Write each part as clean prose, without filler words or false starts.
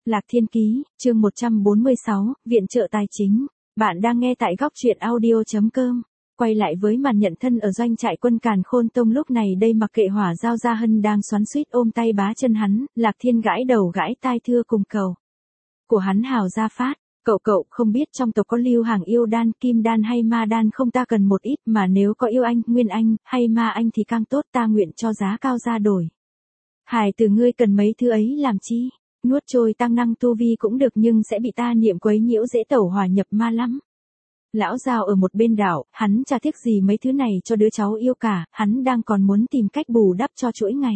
Lạc Thiên Ký, chương 146, Viện trợ tài chính. Bạn đang nghe tại góc truyện audio.com. Quay lại với màn nhận thân ở doanh trại quân Càn Khôn Tông lúc này đây, mặc kệ Hỏa Giao Gia Hân đang xoắn xuýt ôm tay bá chân hắn, Lạc Thiên gãi đầu gãi tai thưa cùng cầu của hắn Hào Gia Phát. Cậu không biết trong tộc có lưu hàng yêu đan, kim đan hay ma đan không? Ta cần một ít, mà nếu có yêu anh, nguyên anh, hay ma anh thì càng tốt, ta nguyện cho giá cao ra đổi. Hải từ ngươi cần mấy thứ ấy làm chi? Nuốt trôi tăng năng tu vi cũng được, nhưng sẽ bị ta niệm quấy nhiễu, dễ tẩu hỏa nhập ma lắm. Lão Giao ở một bên đảo, hắn chả tiếc gì mấy thứ này cho đứa cháu yêu cả, hắn đang còn muốn tìm cách bù đắp cho chuỗi ngày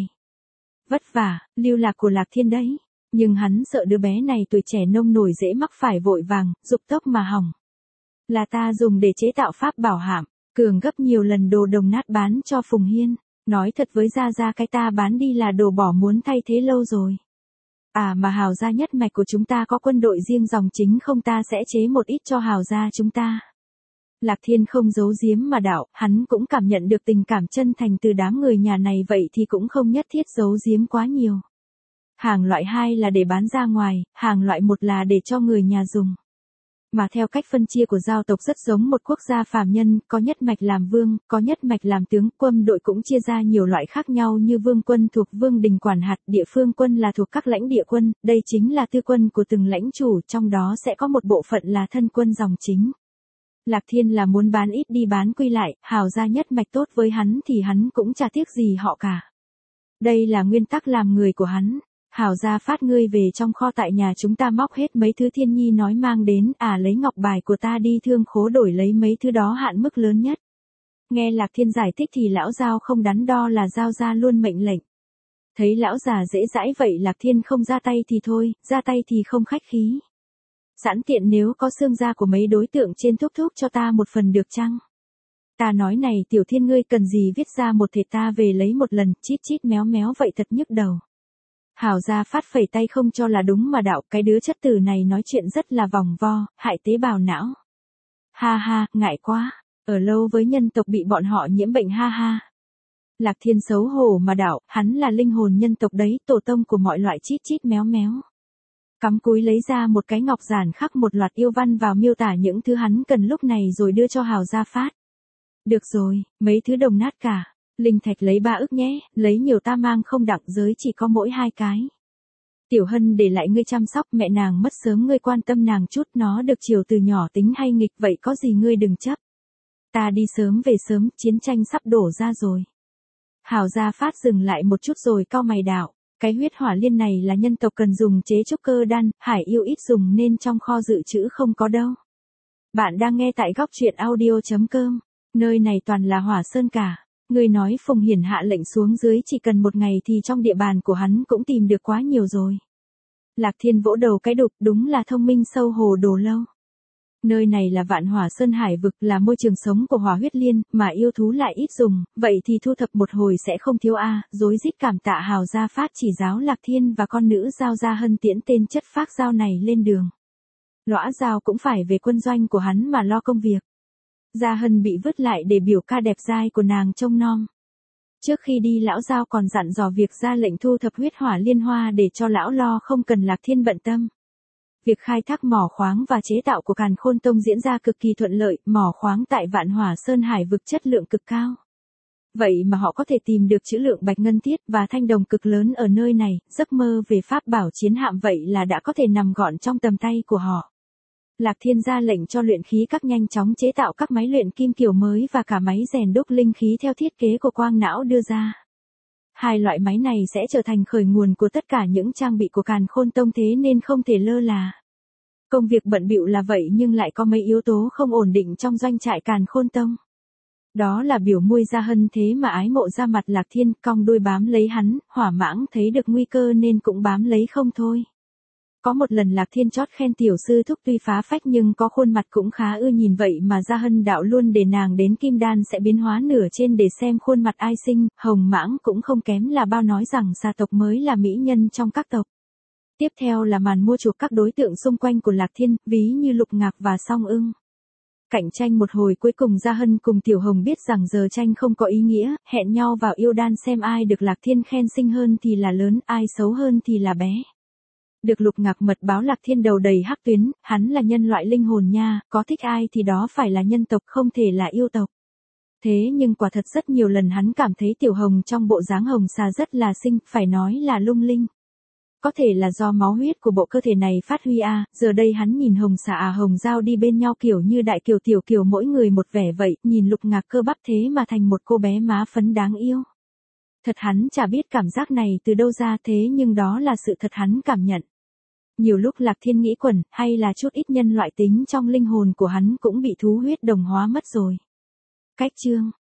vất vả, lưu lạc của Lạc Thiên đấy. Nhưng hắn sợ đứa bé này tuổi trẻ nông nổi dễ mắc phải vội vàng, dục tốc mà hỏng. Là ta dùng để chế tạo pháp bảo hạm, cường gấp nhiều lần đồ đồng nát bán cho Phùng Hiên. Nói thật với Gia cái ta bán đi là đồ bỏ, muốn thay thế lâu rồi. À mà Hào gia nhất mạch của chúng ta có quân đội riêng dòng chính không, ta sẽ chế một ít cho Hào gia chúng ta. Lạc Thiên không giấu giếm mà đạo, hắn cũng cảm nhận được tình cảm chân thành từ đám người nhà này, vậy thì cũng không nhất thiết giấu giếm quá nhiều. Hàng loại 2 là để bán ra ngoài, hàng loại 1 là để cho người nhà dùng. Mà theo cách phân chia của giao tộc rất giống một quốc gia phàm nhân, có nhất mạch làm vương, có nhất mạch làm tướng, quân đội cũng chia ra nhiều loại khác nhau, như vương quân thuộc vương đình quản hạt, địa phương quân là thuộc các lãnh địa quân, đây chính là tư quân của từng lãnh chủ, trong đó sẽ có một bộ phận là thân quân dòng chính. Lạc Thiên là muốn bán ít đi bán quy lại, Hào gia nhất mạch tốt với hắn thì hắn cũng chả tiếc gì họ cả. Đây là nguyên tắc làm người của hắn. Hào Gia Phát, ngươi về trong kho tại nhà chúng ta móc hết mấy thứ Thiên Nhi nói mang đến, lấy ngọc bài của ta đi thương khố đổi lấy mấy thứ đó hạn mức lớn nhất. Nghe Lạc Thiên giải thích thì lão Giao không đắn đo là giao ra luôn mệnh lệnh. Thấy lão già dễ dãi vậy, Lạc Thiên không ra tay thì thôi, ra tay thì không khách khí. Sẵn tiện nếu có xương da của mấy đối tượng trên thúc cho ta một phần được chăng? Ta nói này Tiểu Thiên, ngươi cần gì viết ra một thể ta về lấy một lần, chít méo vậy thật nhức đầu. Hào Gia Phát phẩy tay không cho là đúng mà đạo, cái đứa chất tử này nói chuyện rất là vòng vo, hại tế bào não. Ha, ngại quá, ở lâu với nhân tộc bị bọn họ nhiễm bệnh ha. Lạc Thiên xấu hổ mà đạo, hắn là linh hồn nhân tộc đấy, tổ tông của mọi loại chít méo. Cắm cúi lấy ra một cái ngọc giản khắc một loạt yêu văn vào miêu tả những thứ hắn cần lúc này rồi đưa cho Hào Gia Phát. Được rồi, mấy thứ đồng nát cả. Linh thạch lấy 3 ức nhé, lấy nhiều ta mang không đặng, giới chỉ có mỗi 2 cái. Tiểu Hân để lại ngươi chăm sóc, mẹ nàng mất sớm, ngươi quan tâm nàng chút, nó được chiều từ nhỏ tính hay nghịch vậy có gì ngươi đừng chấp. Ta đi sớm về sớm, chiến tranh sắp đổ ra rồi. Hào Gia Phát dừng lại một chút rồi cau mày đạo, cái huyết hỏa liên này là nhân tộc cần dùng chế trúc cơ đan, Hải yêu ít dùng nên trong kho dự trữ không có đâu. Bạn đang nghe tại góc truyện audio.com, nơi này toàn là hỏa sơn cả. Người nói Phùng Hiển hạ lệnh xuống dưới chỉ cần 1 ngày thì trong địa bàn của hắn cũng tìm được quá nhiều rồi. Lạc Thiên vỗ đầu cái đục, đúng là thông minh sâu hồ đồ lâu. Nơi này là Vạn Hỏa Sơn Hải vực, là môi trường sống của hỏa huyết liên, mà yêu thú lại ít dùng, vậy thì thu thập một hồi sẽ không thiếu rối rít cảm tạ Hào Gia Phát chỉ giáo Lạc Thiên và con nữ Giao Gia Hân tiễn tên chất phác Giao này lên đường. Lõa Giao cũng phải về quân doanh của hắn mà lo công việc. Gia Hân bị vứt lại để biểu ca đẹp dai của nàng trông nom. Trước khi đi lão Giao còn dặn dò việc ra lệnh thu thập huyết hỏa liên hoa để cho lão lo, không cần Lạc Thiên bận tâm. Việc khai thác mỏ khoáng và chế tạo của Càn Khôn Tông diễn ra cực kỳ thuận lợi, mỏ khoáng tại Vạn Hỏa Sơn Hải vực chất lượng cực cao. Vậy mà họ có thể tìm được trữ lượng bạch ngân thiết và thanh đồng cực lớn ở nơi này, giấc mơ về pháp bảo chiến hạm vậy là đã có thể nằm gọn trong tầm tay của họ. Lạc Thiên ra lệnh cho luyện khí các nhanh chóng chế tạo các máy luyện kim kiểu mới và cả máy rèn đúc linh khí theo thiết kế của Quang Não đưa ra. 2 loại máy này sẽ trở thành khởi nguồn của tất cả những trang bị của Càn Khôn Tông, thế nên không thể lơ là. Công việc bận bịu là vậy nhưng lại có mấy yếu tố không ổn định trong doanh trại Càn Khôn Tông. Đó là biểu muội Gia Hân thế mà ái mộ ra mặt Lạc Thiên, cong đuôi bám lấy hắn, Hỏa Mãng thấy được nguy cơ nên cũng bám lấy không thôi. Có một lần Lạc Thiên chót khen tiểu sư thúc tuy phá phách nhưng có khuôn mặt cũng khá ưa nhìn, vậy mà Gia Hân đạo luôn để nàng đến kim đan sẽ biến hóa nửa trên để xem khuôn mặt ai xinh, Hồng Mãng cũng không kém là bao, nói rằng gia tộc mới là mỹ nhân trong các tộc. Tiếp theo là màn mua chuộc các đối tượng xung quanh của Lạc Thiên, ví như Lục Ngạc và Song Ưng. Cạnh tranh một hồi cuối cùng Gia Hân cùng Tiểu Hồng biết rằng giờ tranh không có ý nghĩa, hẹn nhau vào yêu đan xem ai được Lạc Thiên khen xinh hơn thì là lớn, ai xấu hơn thì là bé. Được Lục Ngạc mật báo Lạc Thiên đầu đầy hắc tuyến, hắn là nhân loại linh hồn nha, có thích ai thì đó phải là nhân tộc không thể là yêu tộc. Thế nhưng quả thật rất nhiều lần hắn cảm thấy Tiểu Hồng trong bộ dáng hồng xà rất là xinh, phải nói là lung linh. Có thể là do máu huyết của bộ cơ thể này phát huy giờ đây hắn nhìn hồng xà hồng dao đi bên nhau kiểu như đại kiều tiểu kiều mỗi người một vẻ vậy, nhìn Lục Ngạc cơ bắp thế mà thành một cô bé má phấn đáng yêu. Thật hắn chả biết cảm giác này từ đâu ra thế nhưng đó là sự thật hắn cảm nhận. Nhiều lúc Lạc Thiên nghĩ quẩn, hay là chút ít nhân loại tính trong linh hồn của hắn cũng bị thú huyết đồng hóa mất rồi. Cách chương